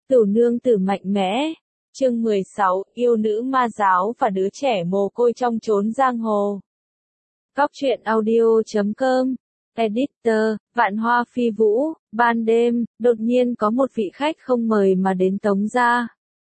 Cửu nương tử mạnh mẽ. Chương 16, yêu nữ ma giáo và đứa trẻ mồ côi trong chốn giang hồ. Cóc truyện audio.com. Editor, Vạn Hoa Phi Vũ. Ban đêm, đột nhiên có một vị khách không mời mà đến Tống gia.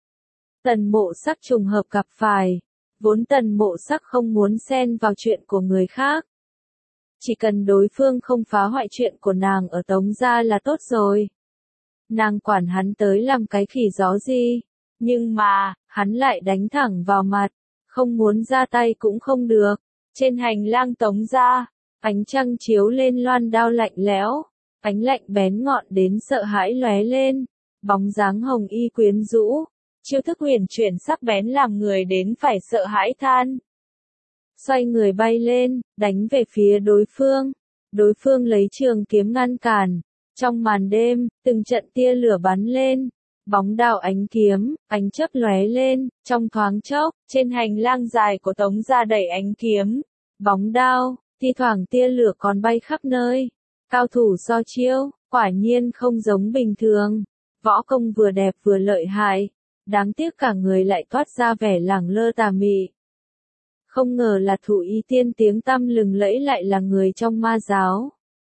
Tần Mộ Sắc trùng hợp gặp phải. Vốn Tần Mộ Sắc không muốn xen vào chuyện của người khác. Chỉ cần đối phương không phá hoại chuyện của nàng ở Tống gia là tốt rồi. Nàng quản hắn tới làm cái khỉ gió gì. Nhưng mà, hắn lại đánh thẳng vào mặt. Không muốn ra tay cũng không được. Trên hành lang Tống gia, ánh trăng chiếu lên loan đao lạnh lẽo. Ánh lạnh bén ngọn đến sợ hãi lóe lên. Bóng dáng hồng y quyến rũ. Chiêu thức huyền chuyển sắc bén làm người đến phải sợ hãi than. Xoay người bay lên, đánh về phía đối phương. Đối phương lấy trường kiếm ngăn cản. Trong màn đêm, từng trận tia lửa bắn lên. Bóng đao ánh kiếm, ánh chớp lóe lên, trong thoáng chốc, trên hành lang dài của Tống gia đầy ánh kiếm. Bóng đao, thi thoảng tia lửa còn bay khắp nơi. Cao thủ so chiêu, quả nhiên không giống bình thường. Võ công vừa đẹp vừa lợi hại. Đáng tiếc cả người lại toát ra vẻ lẳng lơ tà mị. Không ngờ là Thụ Y Tiên tiếng tăm lừng lẫy lại là người trong ma giáo.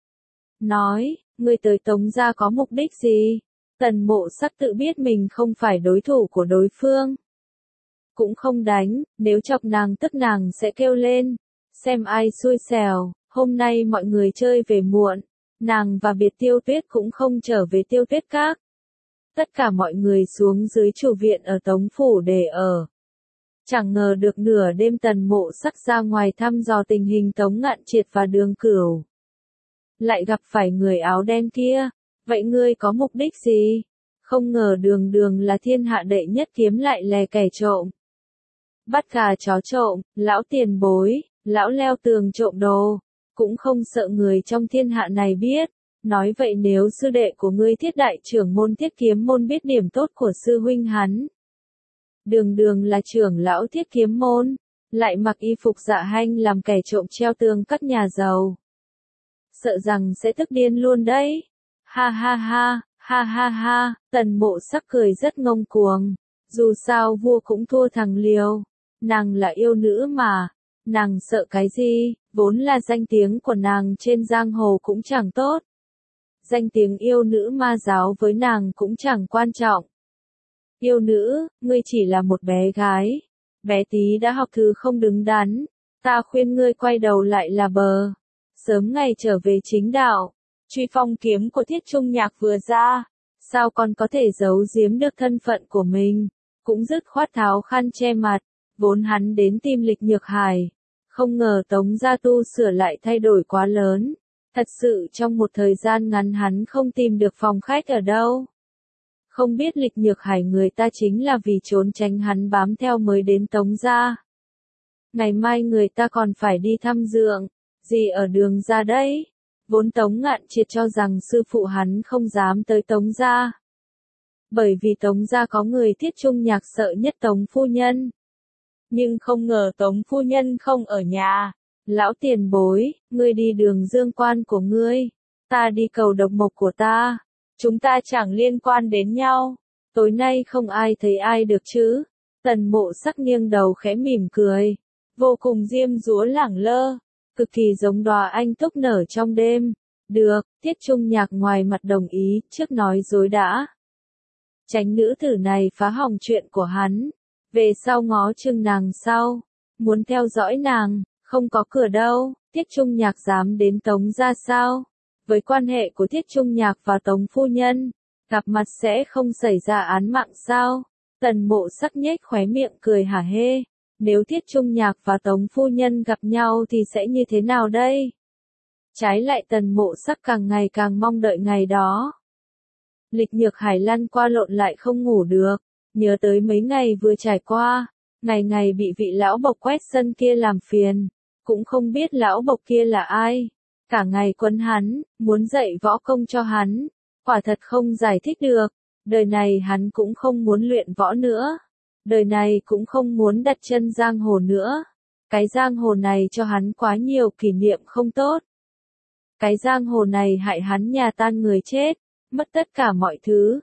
Nói, ngươi tới Tống gia có mục đích gì? Tần Mộ Sắc tự biết mình không phải đối thủ của đối phương. Cũng không đánh, nếu chọc nàng tức nàng sẽ kêu lên. Xem ai xui xẻo, hôm nay mọi người chơi về muộn. Nàng và Biệt Tiêu Tuyết cũng không trở về Tiêu Tuyết Các. Tất cả mọi người xuống dưới chủ viện ở Tống Phủ để ở. Chẳng ngờ được nửa đêm Tần Mộ Sắc ra ngoài thăm dò tình hình Tống Ngạn Triệt và Đường Cửu. Lại gặp phải người áo đen kia. Vậy ngươi có mục đích gì? Không ngờ Đường Đường là thiên hạ đệ nhất kiếm lại lè kẻ trộm. Bắt gà chó trộm, lão tiền bối, lão leo tường trộm đồ. Cũng không sợ người trong thiên hạ này biết. Nói vậy nếu sư đệ của ngươi Thiết đại trưởng môn Thiết kiếm môn biết điểm tốt của sư huynh hắn. Đường Đường là trưởng lão Thiết kiếm môn. Lại mặc y phục dạ hanh làm kẻ trộm treo tường các nhà giàu. Sợ rằng sẽ tức điên luôn đấy. Ha ha ha, ha ha ha, Tần Mộ Sắc cười rất ngông cuồng. Dù sao vua cũng thua thằng liều. Nàng là yêu nữ mà. Nàng sợ cái gì, vốn là danh tiếng của nàng trên giang hồ cũng chẳng tốt. Danh tiếng yêu nữ ma giáo với nàng cũng chẳng quan trọng. Yêu nữ, ngươi chỉ là một bé gái. Bé tí đã học thứ không đứng đắn. Ta khuyên ngươi quay đầu lại là bờ. Sớm ngày trở về chính đạo. Truy phong kiếm của Thiết Trung Nhạc vừa ra. Sao còn có thể giấu giếm được thân phận của mình. Cũng dứt khoát tháo khăn che mặt. Vốn hắn đến tìm Lịch Nhược Hải. Không ngờ Tống gia tu sửa lại thay đổi quá lớn. Thật sự trong một thời gian ngắn hắn không tìm được phòng khách ở đâu. Không biết Lịch Nhược Hải người ta chính là vì trốn tránh hắn bám theo mới đến Tống gia. Ngày mai người ta còn phải đi thăm dượng. Gì ở Đường gia đấy? Vốn Tống Ngạn Triệt cho rằng sư phụ hắn không dám tới Tống gia. Bởi vì Tống gia có người Thiết Trung Nhạc sợ nhất Tống phu nhân. Nhưng không ngờ Tống phu nhân không ở nhà. Lão tiền bối, ngươi đi Đường Dương quan của ngươi. Ta đi cầu độc mộc của ta. Chúng ta chẳng liên quan đến nhau. Tối nay không ai thấy ai được chứ. Tần Mộ Sắc nghiêng đầu khẽ mỉm cười. Vô cùng diêm dúa lẳng lơ. Cực kỳ giống đóa anh túc nở trong đêm. Được, Thiết Trung Nhạc ngoài mặt đồng ý, trước nói dối đã. Tránh nữ tử này phá hỏng chuyện của hắn. Về sau ngó chừng nàng sau. Muốn theo dõi nàng, không có cửa đâu. Thiết Trung Nhạc dám đến Tống gia sao? Với quan hệ của Thiết Trung Nhạc và Tống phu nhân, gặp mặt sẽ không xảy ra án mạng sao? Tần Mộ Sắc nhếch khóe miệng cười hả hê. Nếu Thiết Trung Nhạc và Tống phu nhân gặp nhau thì sẽ như thế nào đây? Trái lại Tần Mộ Sắc càng ngày càng mong đợi ngày đó. Lịch Nhược Hải lăn qua lộn lại không ngủ được, nhớ tới mấy ngày vừa trải qua, ngày ngày bị vị lão bộc quét sân kia làm phiền, cũng không biết lão bộc kia là ai. Cả ngày quấn hắn, muốn dạy võ công cho hắn, quả thật không giải thích được. Đời này hắn cũng không muốn luyện võ nữa. Đời này cũng không muốn đặt chân giang hồ nữa. Cái giang hồ này cho hắn quá nhiều kỷ niệm không tốt. Cái giang hồ này hại hắn nhà tan người chết, mất tất cả mọi thứ.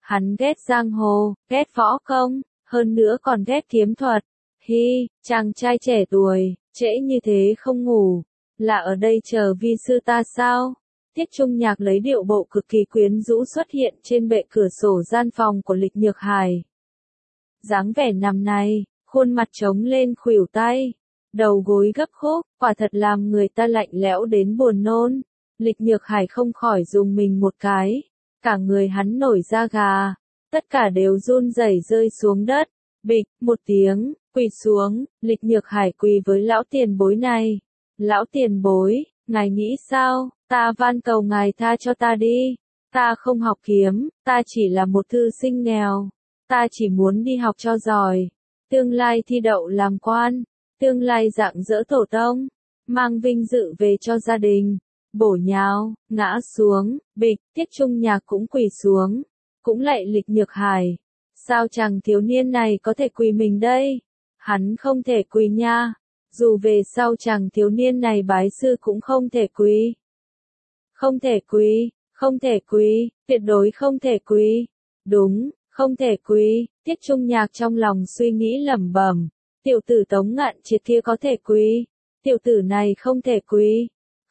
Hắn ghét giang hồ, ghét võ công, hơn nữa còn ghét kiếm thuật. Hi, chàng trai trẻ tuổi, trễ như thế không ngủ, là ở đây chờ vi sư ta sao? Tiết Trung Nhạc lấy điệu bộ cực kỳ quyến rũ xuất hiện trên bệ cửa sổ gian phòng của Lịch Nhược Hải. Dáng vẻ nằm này, khuôn mặt trống lên khuỷu tay, đầu gối gấp khúc, quả thật làm người ta lạnh lẽo đến buồn nôn. Lịch Nhược Hải không khỏi dùng mình một cái, cả người hắn nổi da gà, tất cả đều run rẩy rơi xuống đất, bịch, một tiếng, quỳ xuống, Lịch Nhược Hải quỳ với lão tiền bối này. Lão tiền bối, ngài nghĩ sao, ta van cầu ngài tha cho ta đi, ta không học kiếm, ta chỉ là một thư sinh nghèo, ta chỉ muốn đi học cho giỏi, tương lai thi đậu làm quan, tương lai rạng rỡ tổ tông, mang vinh dự về cho gia đình. Bổ nhào, ngã xuống, bịch, Tiết Trung Nhạc cũng quỳ xuống, cũng lạy Lịch Nhược Hải. Sao chàng thiếu niên này có thể quỳ mình đây? Hắn không thể quỳ nha. Dù về sau chàng thiếu niên này bái sư cũng không thể quỳ. Không thể quỳ, không thể quỳ, tuyệt đối không thể quỳ. Đúng, không thể quỳ. Tiết Trung Nhạc trong lòng suy nghĩ lẩm bẩm. Tiểu tử Tống Ngạn Triệt kia có thể quỳ. Tiểu tử này không thể quỳ.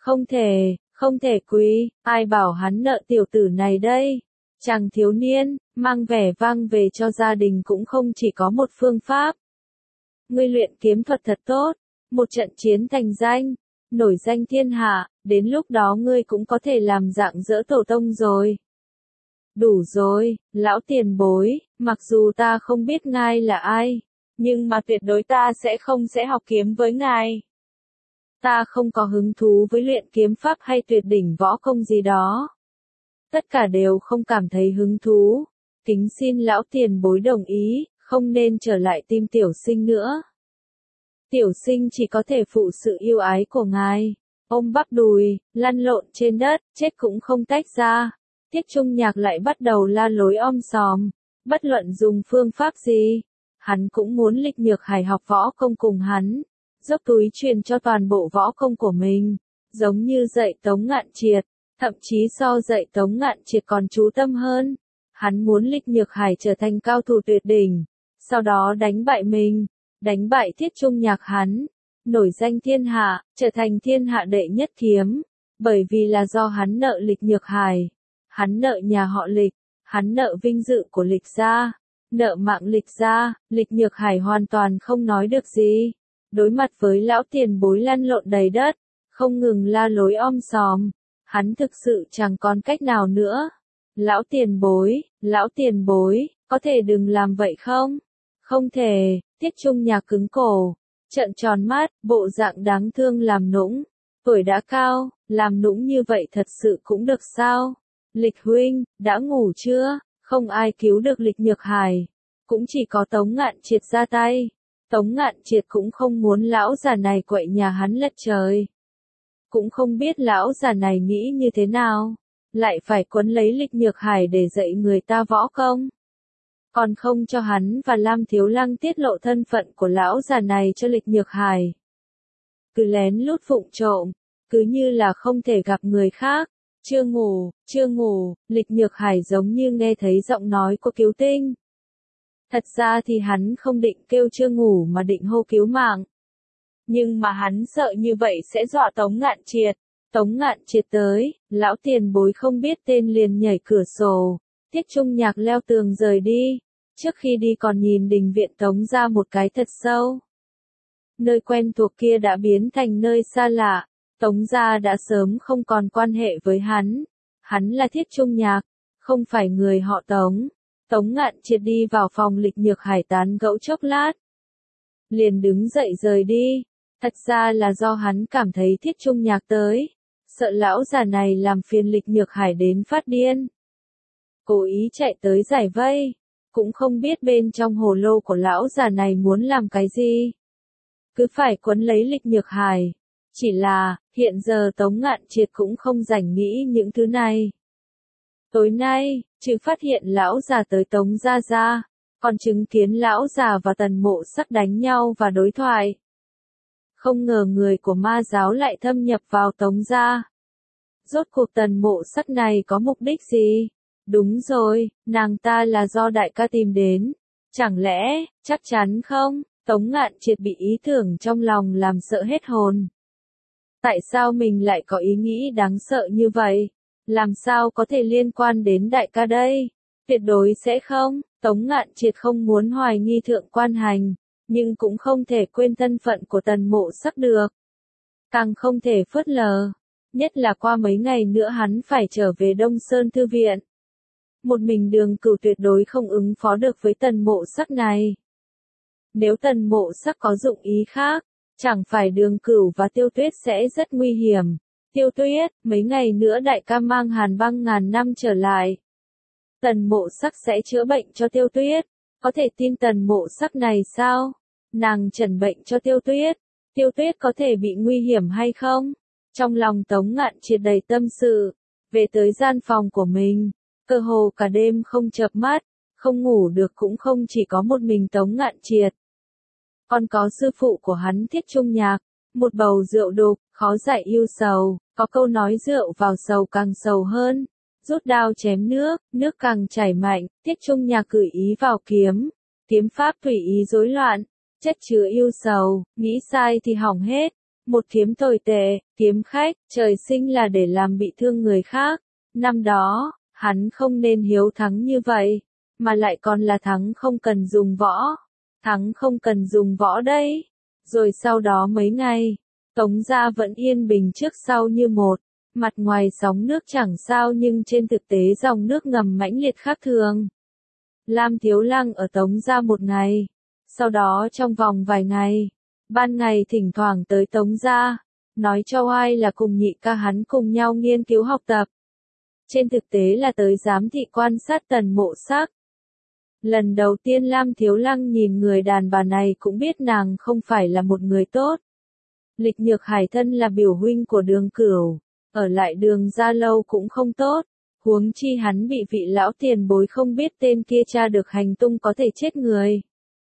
Không thể quỳ, ai bảo hắn nợ tiểu tử này đây? Chàng thiếu niên, mang vẻ vang về cho gia đình cũng không chỉ có một phương pháp. Ngươi luyện kiếm thuật thật tốt, một trận chiến thành danh, nổi danh thiên hạ, đến lúc đó ngươi cũng có thể làm rạng rỡ tổ tông rồi. Đủ rồi, lão tiền bối, mặc dù ta không biết ngài là ai, nhưng mà tuyệt đối ta sẽ học kiếm với ngài. Ta không có hứng thú với luyện kiếm pháp hay tuyệt đỉnh võ công gì đó. Tất cả đều không cảm thấy hứng thú. Kính xin lão tiền bối đồng ý, không nên trở lại tìm tiểu sinh nữa. Tiểu sinh chỉ có thể phụ sự yêu ái của ngài. Ôm bắp đùi, lăn lộn trên đất, chết cũng không tách ra. Tiết Trung Nhạc lại bắt đầu la lối om sòm. Bất luận dùng phương pháp gì, hắn cũng muốn Lịch Nhược Hải học võ công cùng hắn. Dốc túi truyền cho toàn bộ võ công của mình, giống như dạy Tống Ngạn Triệt, thậm chí so dạy Tống Ngạn Triệt còn chú tâm hơn. Hắn muốn Lịch Nhược Hải trở thành cao thủ tuyệt đỉnh, sau đó đánh bại mình, đánh bại Tiết Trung Nhạc hắn, nổi danh thiên hạ, trở thành thiên hạ đệ nhất kiếm, bởi vì là do hắn nợ Lịch Nhược Hải, hắn nợ nhà họ Lịch, hắn nợ vinh dự của Lịch gia, nợ mạng Lịch gia. Lịch Nhược Hải hoàn toàn không nói được gì. Đối mặt với lão tiền bối lăn lộn đầy đất, không ngừng la lối om sòm, hắn thực sự chẳng còn cách nào nữa. Lão tiền bối, có thể đừng làm vậy không? Không thể, Tiết Trung Nhạc cứng cổ, trợn tròn mắt, bộ dạng đáng thương làm nũng. Tuổi đã cao, làm nũng như vậy thật sự cũng được sao? Lịch huynh, đã ngủ chưa? Không ai cứu được Lịch Nhược Hải, cũng chỉ có Tống Ngạn Triệt ra tay. Tống Ngạn Triệt cũng không muốn lão già này quậy nhà hắn lật trời. Cũng không biết lão già này nghĩ như thế nào, lại phải quấn lấy Lịch Nhược Hải để dạy người ta võ công. Còn không cho hắn và Lam Thiếu Lăng tiết lộ thân phận của lão già này cho Lịch Nhược Hải. Cứ lén lút vụng trộm, cứ như là không thể gặp người khác. Chưa ngủ, Lịch Nhược Hải giống như nghe thấy giọng nói của Cứu Tinh. Thật ra thì hắn không định kêu chưa ngủ mà định hô cứu mạng. Nhưng mà hắn sợ như vậy sẽ dọa Tống Ngạn Triệt. Tống Ngạn Triệt tới, lão tiền bối không biết tên liền nhảy cửa sổ. Tiết Trung Nhạc leo tường rời đi. Trước khi đi còn nhìn đình viện Tống ra một cái thật sâu. Nơi quen thuộc kia đã biến thành nơi xa lạ. Tống gia đã sớm không còn quan hệ với hắn. Hắn là Tiết Trung Nhạc, không phải người họ Tống. Tống Ngạn Triệt đi vào phòng Lịch Nhược Hải tán gẫu chốc lát. Liền đứng dậy rời đi. Thật ra là do hắn cảm thấy Tiết Trung Nhạc tới. Sợ lão già này làm phiền Lịch Nhược Hải đến phát điên. Cố ý chạy tới giải vây. Cũng không biết bên trong hồ lô của lão già này muốn làm cái gì. Cứ phải quấn lấy Lịch Nhược Hải. Chỉ là, hiện giờ Tống Ngạn Triệt cũng không rảnh nghĩ những thứ này. Tối nay, trừ phát hiện lão già tới Tống gia, còn chứng kiến lão già và Tần Mộ Sắc đánh nhau và đối thoại. Không ngờ người của ma giáo lại thâm nhập vào Tống gia. Rốt cuộc Tần Mộ Sắc này có mục đích gì? Đúng rồi, nàng ta là do đại ca tìm đến. Chẳng lẽ, chắc chắn không? Tống Ngạn Triệt bị ý tưởng trong lòng làm sợ hết hồn. Tại sao mình lại có ý nghĩ đáng sợ như vậy? Làm sao có thể liên quan đến đại ca đây? Tuyệt đối sẽ không. Tống Ngạn Triệt không muốn hoài nghi Thượng Quan Hành, nhưng cũng không thể quên thân phận của Tần Mộ Sắc được. Càng không thể phớt lờ. Nhất là qua mấy ngày nữa hắn phải trở về Đông Sơn Thư Viện. Một mình Đường Cửu tuyệt đối không ứng phó được với Tần Mộ Sắc này. Nếu Tần Mộ Sắc có dụng ý khác, chẳng phải Đường Cửu và Tiêu Tuyết sẽ rất nguy hiểm. Tiêu Tuyết, mấy ngày nữa đại ca mang Hàn Băng ngàn năm trở lại. Tần Mộ Sắc sẽ chữa bệnh cho Tiêu Tuyết. Có thể tin Tần Mộ Sắc này sao? Nàng trần bệnh cho Tiêu Tuyết. Tiêu Tuyết có thể bị nguy hiểm hay không? Trong lòng Tống Ngạn Triệt đầy tâm sự. Về tới gian phòng của mình, cơ hồ cả đêm không chợp mắt, không ngủ được cũng không chỉ có một mình Tống Ngạn Triệt. Còn có sư phụ của hắn Thiết Trung Nhạc, một bầu rượu đục, khó giải yêu sầu, có câu nói rượu vào sầu càng sầu hơn. Rút đao chém nước, nước càng chảy mạnh, Thiết Trung Nhạc cử ý vào kiếm, kiếm pháp tùy ý rối loạn, chất chứa yêu sầu, nghĩ sai thì hỏng hết. Một kiếm tồi tệ, kiếm khách, trời sinh là để làm bị thương người khác. Năm đó, hắn không nên hiếu thắng như vậy, mà lại còn là thắng không cần dùng võ. Thắng không cần dùng võ đấy. Rồi sau đó mấy ngày, Tống gia vẫn yên bình trước sau như một. Mặt ngoài sóng nước chẳng sao nhưng trên thực tế dòng nước ngầm mãnh liệt khác thường. Lam Thiếu Lăng ở Tống gia một ngày. Sau đó trong vòng vài ngày, ban ngày thỉnh thoảng tới Tống gia, nói cho oai là cùng nhị ca hắn cùng nhau nghiên cứu học tập. Trên thực tế là tới giám thị quan sát Tần Mộ Sắc. Lần đầu tiên Lam Thiếu Lăng nhìn người đàn bà này cũng biết nàng không phải là một người tốt. Lịch Nhược Hải thân là biểu huynh của Đường Cửu, ở lại Đường gia lâu cũng không tốt, huống chi hắn bị vị lão tiền bối không biết tên kia tra được hành tung có thể chết người.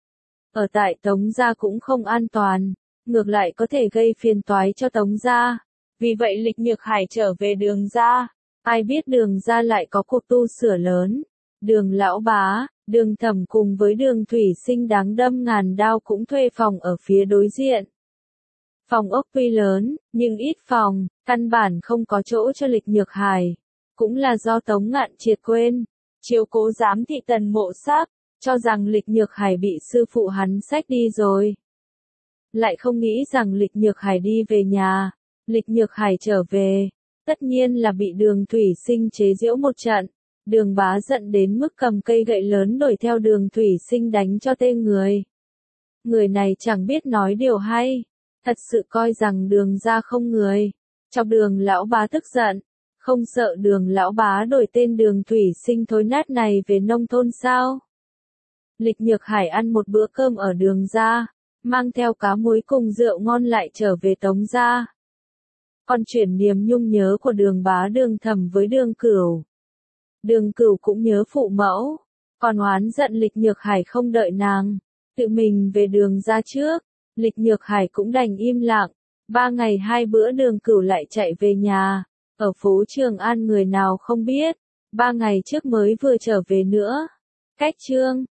Ở tại Tống gia cũng không an toàn, ngược lại có thể gây phiền toái cho Tống gia. Vì vậy Lịch Nhược Hải trở về Đường gia, ai biết Đường gia lại có cuộc tu sửa lớn. Đường lão bá, Đường Thẩm cùng với Đường Thủy Sinh đáng đâm ngàn đao cũng thuê phòng ở phía đối diện. Phòng ốc tuy lớn, nhưng ít phòng, căn bản không có chỗ cho Lịch Nhược Hải. Cũng là do Tống Ngạn Triệt quên, chiếu cố giám thị Tần Mộ Sắc, cho rằng Lịch Nhược Hải bị sư phụ hắn xách đi rồi. Lại không nghĩ rằng Lịch Nhược Hải đi về nhà. Lịch Nhược Hải trở về, tất nhiên là bị Đường Thủy Sinh chế giễu một trận. Đường bá giận đến mức cầm cây gậy lớn đuổi theo Đường Thủy Sinh đánh cho tê người. Người này chẳng biết nói điều hay, thật sự coi rằng Đường gia không người. Chọc Đường lão bá tức giận, không sợ Đường lão bá đổi tên Đường Thủy Sinh thối nát này về nông thôn sao? Lịch Nhược Hải ăn một bữa cơm ở Đường gia, mang theo cá muối cùng rượu ngon lại trở về Tống gia. Còn chuyển niềm nhung nhớ của Đường bá Đường Thẩm với Đường Cửu. Đường Cửu cũng nhớ phụ mẫu, còn oán giận Lịch Nhược Hải không đợi nàng, tự mình về Đường gia trước. Lịch Nhược Hải cũng đành im lặng. 3 ngày 2 bữa Đường Cửu lại chạy về nhà, ở phố Trường An người nào không biết, 3 ngày trước mới vừa trở về nữa. Cách chương